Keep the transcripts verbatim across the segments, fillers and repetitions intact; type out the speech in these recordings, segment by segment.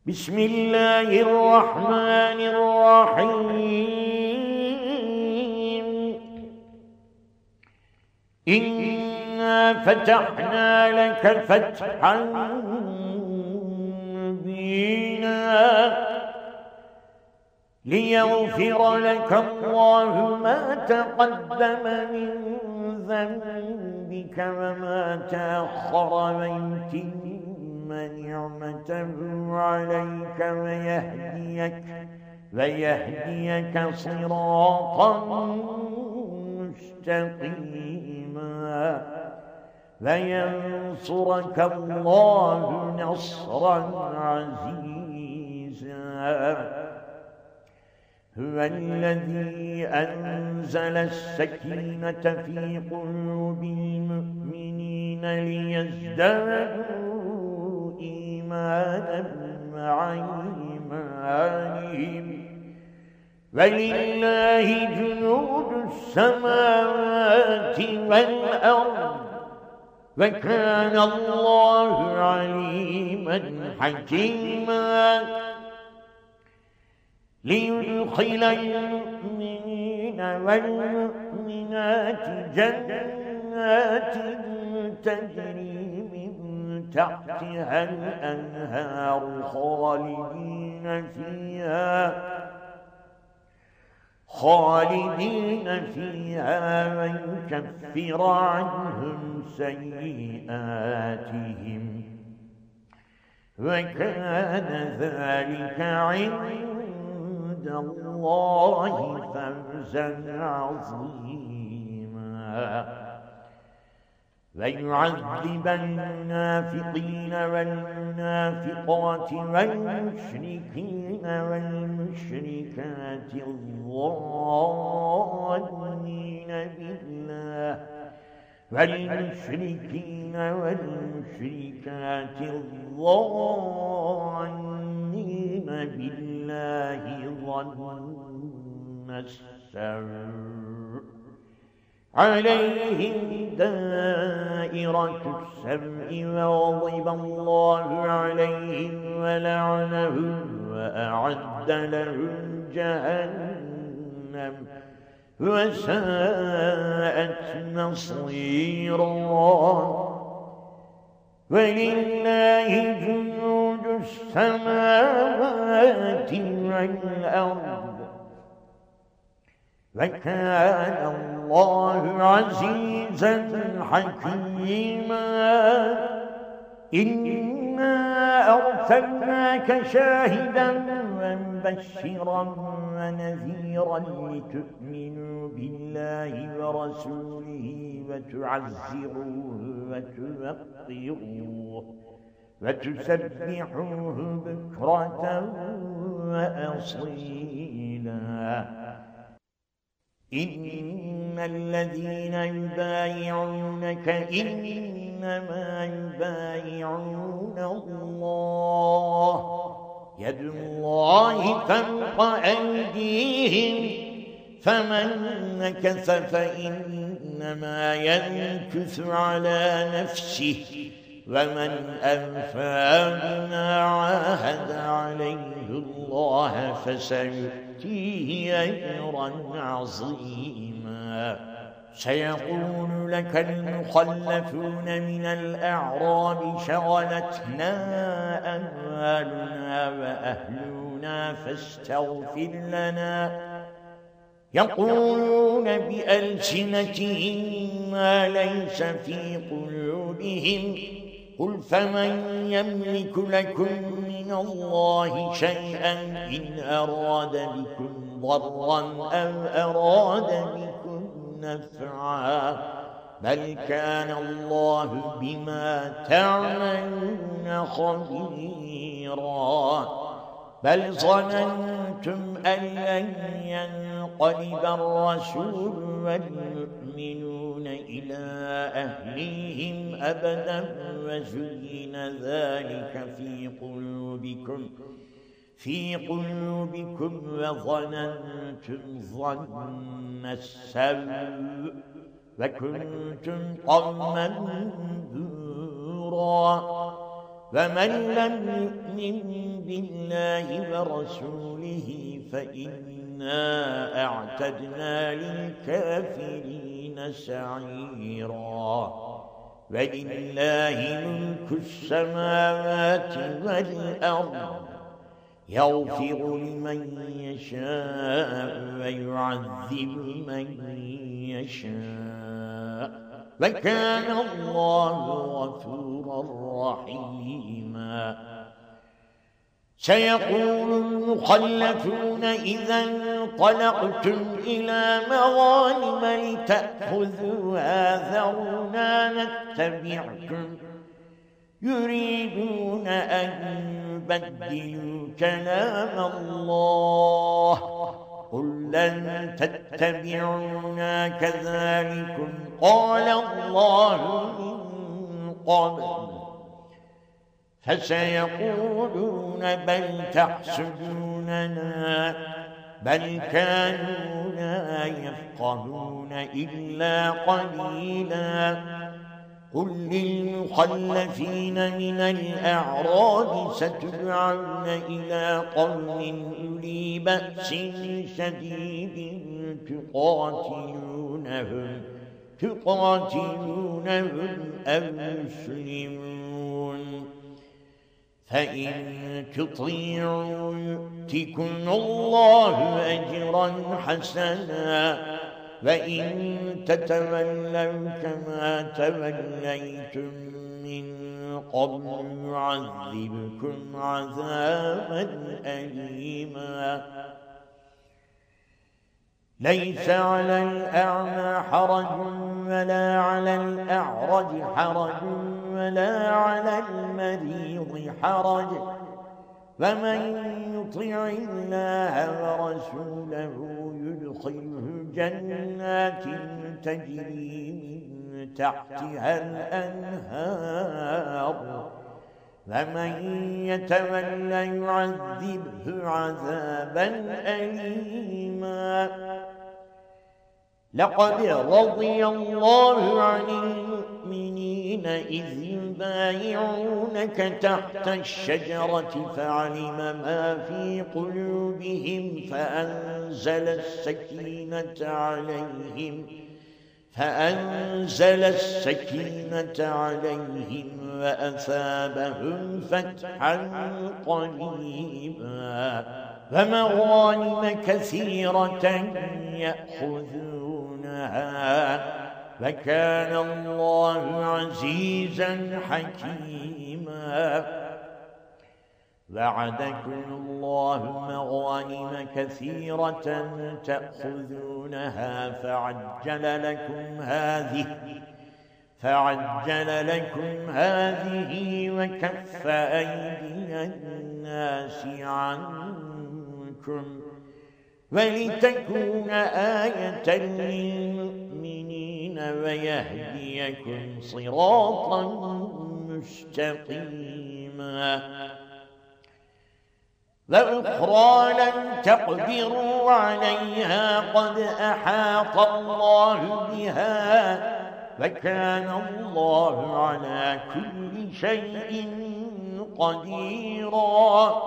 بسم الله الرحمن الرحيم. إنا فتحنا لك فتحا مبينا ليغفر لك الله ما تقدم من ذنبك وما تأخر ويتم نعمته عليك ويهديك ويهديك صراطا مستقيما وينصرك الله نصرا عزيزا. هو الذي أنزل السكينة في قلوب المؤمنين ليزدادوا إيمانا مع إيمانهم ولله جنود السماوات والأرض وكان الله عليما حكيما. ليدخل المؤمنين والمؤمنات جنات تجري من تحتها الأنهار خالدين فيها خالدين فيها ويكفر عنهم سيئاتهم وكان ذلك عند الله فوزا عظيما. ويعذب المنافقين والمنافقات والمشركين والمشركات الظانين بالله والمشركين والمشركات الظانين بالله ظن السوء عليهم دائرة السوء وغضب الله عليهم ولعنهم وأعد لهم جهنم وساءت مصيرا. ولله جنود السماوات والأرض وكان الله عزيزا حكيما. إنا أرسلناك شاهدا ومبشرا ونذيرا لتؤمنوا بالله ورسوله وتعزروه وتوقروه وتسبحوه بكرة وأصيلا. إن الذين يبايعونك إنما يبايعون الله يد الله فوق أيديهم فمن نكث فإنما ينكث على نفسه ومن أوفى بما عاهد عليه الله فسيؤتيه أجرا عظيما. سيقول لك المخلفون من الأعراب شغلتنا أموالنا وأهلنا فاستغفر لنا. يقولون بألسنتهم ما ليس في قلوبهم قل فمن يملك لكم من الله شيئا إن أراد بكم ضرا أو أراد بكم نفعا بل كان الله بما تعملون خبيرا. بل ظننتم أن لن ينقلب الرسول والمؤمنون إلى أهليهم أبدا وزين ذلك في قلوبكم في قلوبكم وظننتم ظن السوء وكنتم قوما بورا فمن لم يؤمن بالله ورسوله فإنا أعتدنا للكافرين سعيرا ولله ملك السماوات والأرض يغفر لمن يشاء ويعذب من يشاء وكان الله غفورا رحيما سيقول المخلفون إذا انطلقتم إلى مغانم لتأخذوها ذرونا نتبعكم يريدون أن يبدلوا كلام الله قل لن تتبعونا كذلكم قال الله من قبل فسيقولون بل تحسدوننا بل كانوا لا يفقهون إلا قليلا قل للمخلفين من الأعراب ستدعون إلى قوم أولي بأس شديد تقاتلونهم تقاتلونهم أو يسلمون فإن تطيعوا يؤتكم الله أجرا حسنا وإن تتولوا كما توليتم من قبل يعذبكم عذابا أليما ليس على الأعمى حرج ولا على الأعرج حرج ولا على المريض حرج فمن يطع الله ورسوله يدخله جنات تجري من تحتها الأنهار فمن يتولى يعذبه عذابا أليما لقد رضي الله عن المؤمنين إذ يبايعونك تحت الشجرة فعلم ما في قلوبهم فأنزل السكينة عليهم فأنزل السكينة عليهم وأثابهم فتحا قريبا ومغانم كثيرة يأخذونها وكان الله عزيزا حكيما وعدكم الله مغانم كثيرة تأخذونها فعجل لكم هذه فعجل لكم هذه وكف أيدي الناس عنكم ولتكون آية للمؤمنين ويهديكم صراطا مستقيما وأخرى لن تقدروا عليها قد أحاط الله بها وكان الله على كل شيء قديرا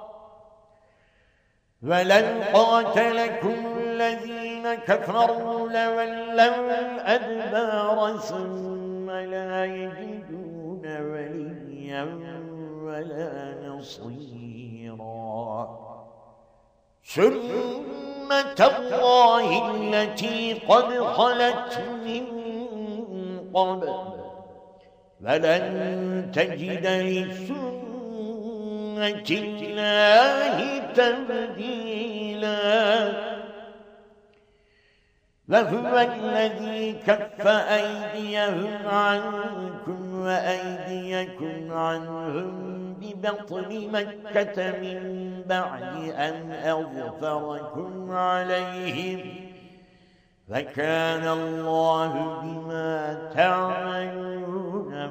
ولن قاتلكم الذين كفروا لولوا الأدبار ثم لا يجدون وليا ولا نصيرا سنة الله التي قد خلت من قبل ولن تجد لسنة الله تبديلا وهو الذي كف أيديهم عنكم وأيديكم عنهم ببطن مكة من بعد أن أظفركم عليهم فكان الله بما تعملون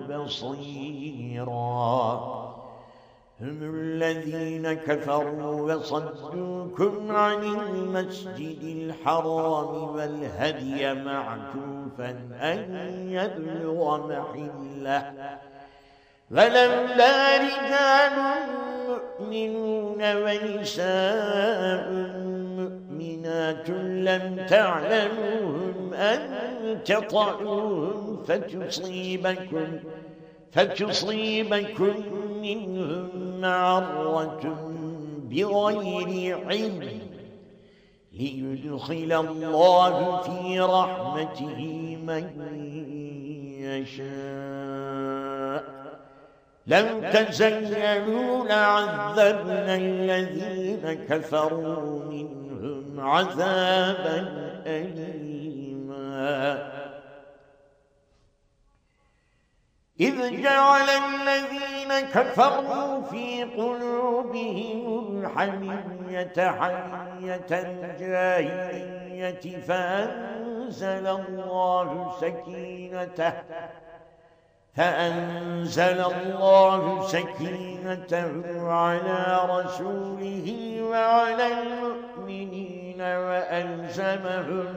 بصيرا هم الذين كفروا وصدوكم عن المسجد الحرام والهدي معكوفا أن يبلغ محله ولولا رجال مؤمنون ونساء مؤمنات لم تعلموهم أن تطعوهم فتصيبكم فتصيبكم منهم معرة بغير علم ليدخل الله في رحمته من يشاء لو تزينوا لعذبنا الذين كفروا منهم عذابا أليما إذ جعل الذين كفروا في قلوبهم الحمية حمية الجاهلية فأنزل الله سكينته فأنزل الله سكينته على رسوله وعلى المؤمنين وألزمهم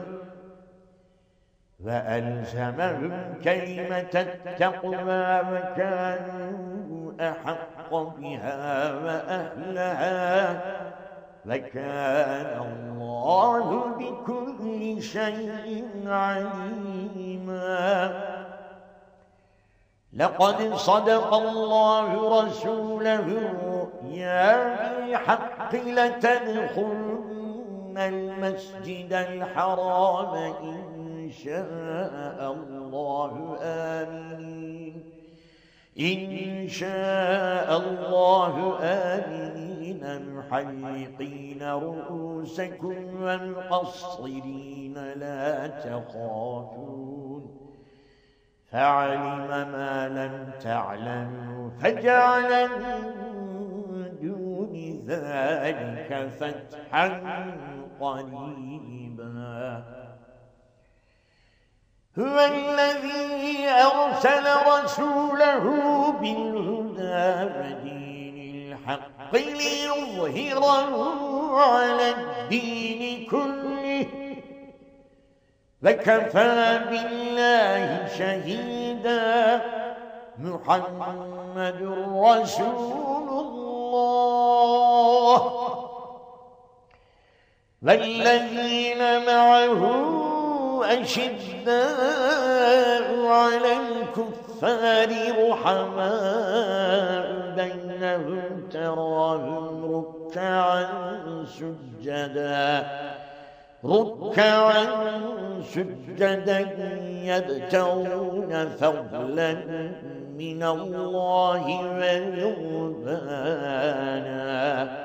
وألزمهم كلمة التقوى وكانوا أحق بها وأهلها وكان الله بكل شيء عليما لقد صدق الله رسوله الرؤيا بالحق لتدخلن المسجد الحرام إن شاء الله آمين إن شاء الله آمين محلقين رؤوسكم ومقصرين لا تخافون فعلم ما لم تعلموا فجعل من دون ذلك فتحا قريبا هو الذي أرسل رسوله بالهدى ودين الحق ليظهره على الدين كله وكفى بالله شهيدا محمد رسول الله والذين معه أشداء على الكفار رحماء بينهم تراهم ركعا سجدا ركعا سجدا يبتغون فضلا من الله ورضوانا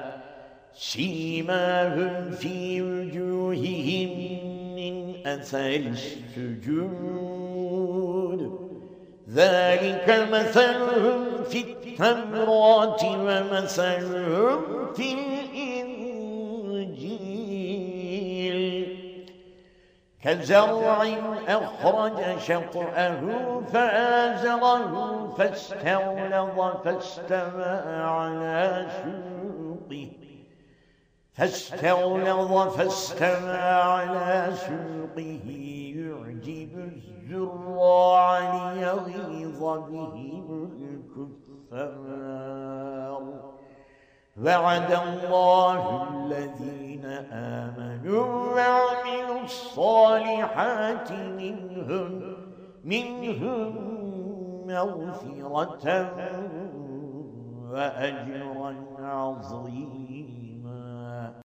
سيماهم في وجوههم من أثر السجود ذلك مثلهم في التوراة ومثلهم في الإنجيل كزرع أخرج شطأه فآزره فاستغلظ فاستوى على سوقه فاستغلظ فاستوى على سوقه يعجب الزراع ليغيظ بهم الكفار وعد الله الذين آمنوا وعملوا الصالحات منهم منهم مغفرة وأجرا عظيما